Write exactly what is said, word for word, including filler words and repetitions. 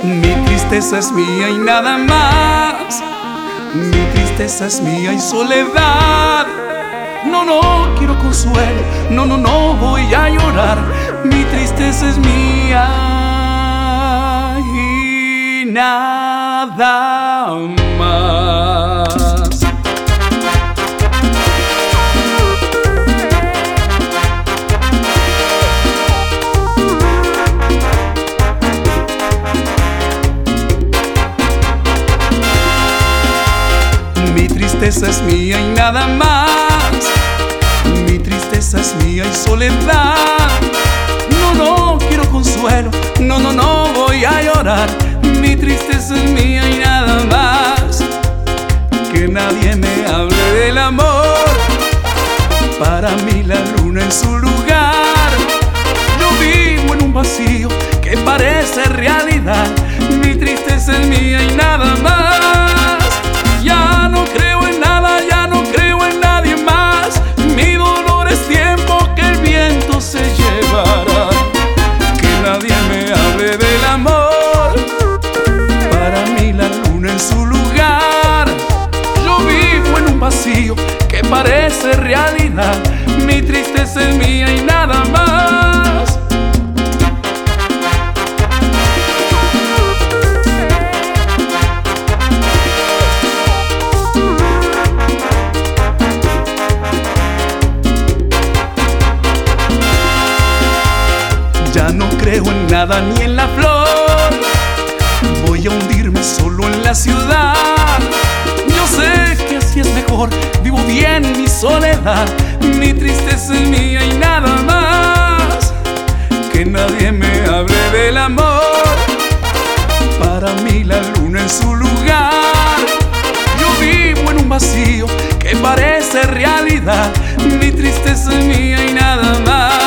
Mi tristeza es mía y nada más. Mi tristeza es mía y soledad. No, no quiero consuelo, no, no, no voy a llorar. Mi tristeza es mía y nada más. Mi tristeza es mía y nada más. Mi tristeza es mía y soledad. No, no quiero consuelo, no, no, no voy a llorar. Mi tristeza es mía y nada más. Que nadie me hable del amor. Para mí la luna en su lugar. Yo vivo en un vacío que parece realidad. Mi tristeza es mía y nada más. Ya no creo en nada, ya no creo en nadie más. Mi dolor es tiempo que el viento se llevará. Que nadie me hable del amor. Para mí la luna en su lugar. Yo vivo en un vacío que parece realidad. Mi tristeza es mía y nada más. Ya no creo en nada ni en la flor. Voy a hundirme solo en la ciudad. Yo sé que así es mejor. Vivo bien mi soledad. Mi tristeza es mía y nada más. Que nadie me hable del amor. Para mí la luna en su lugar. Yo vivo en un vacío que parece realidad. Mi tristeza es mía y nada más.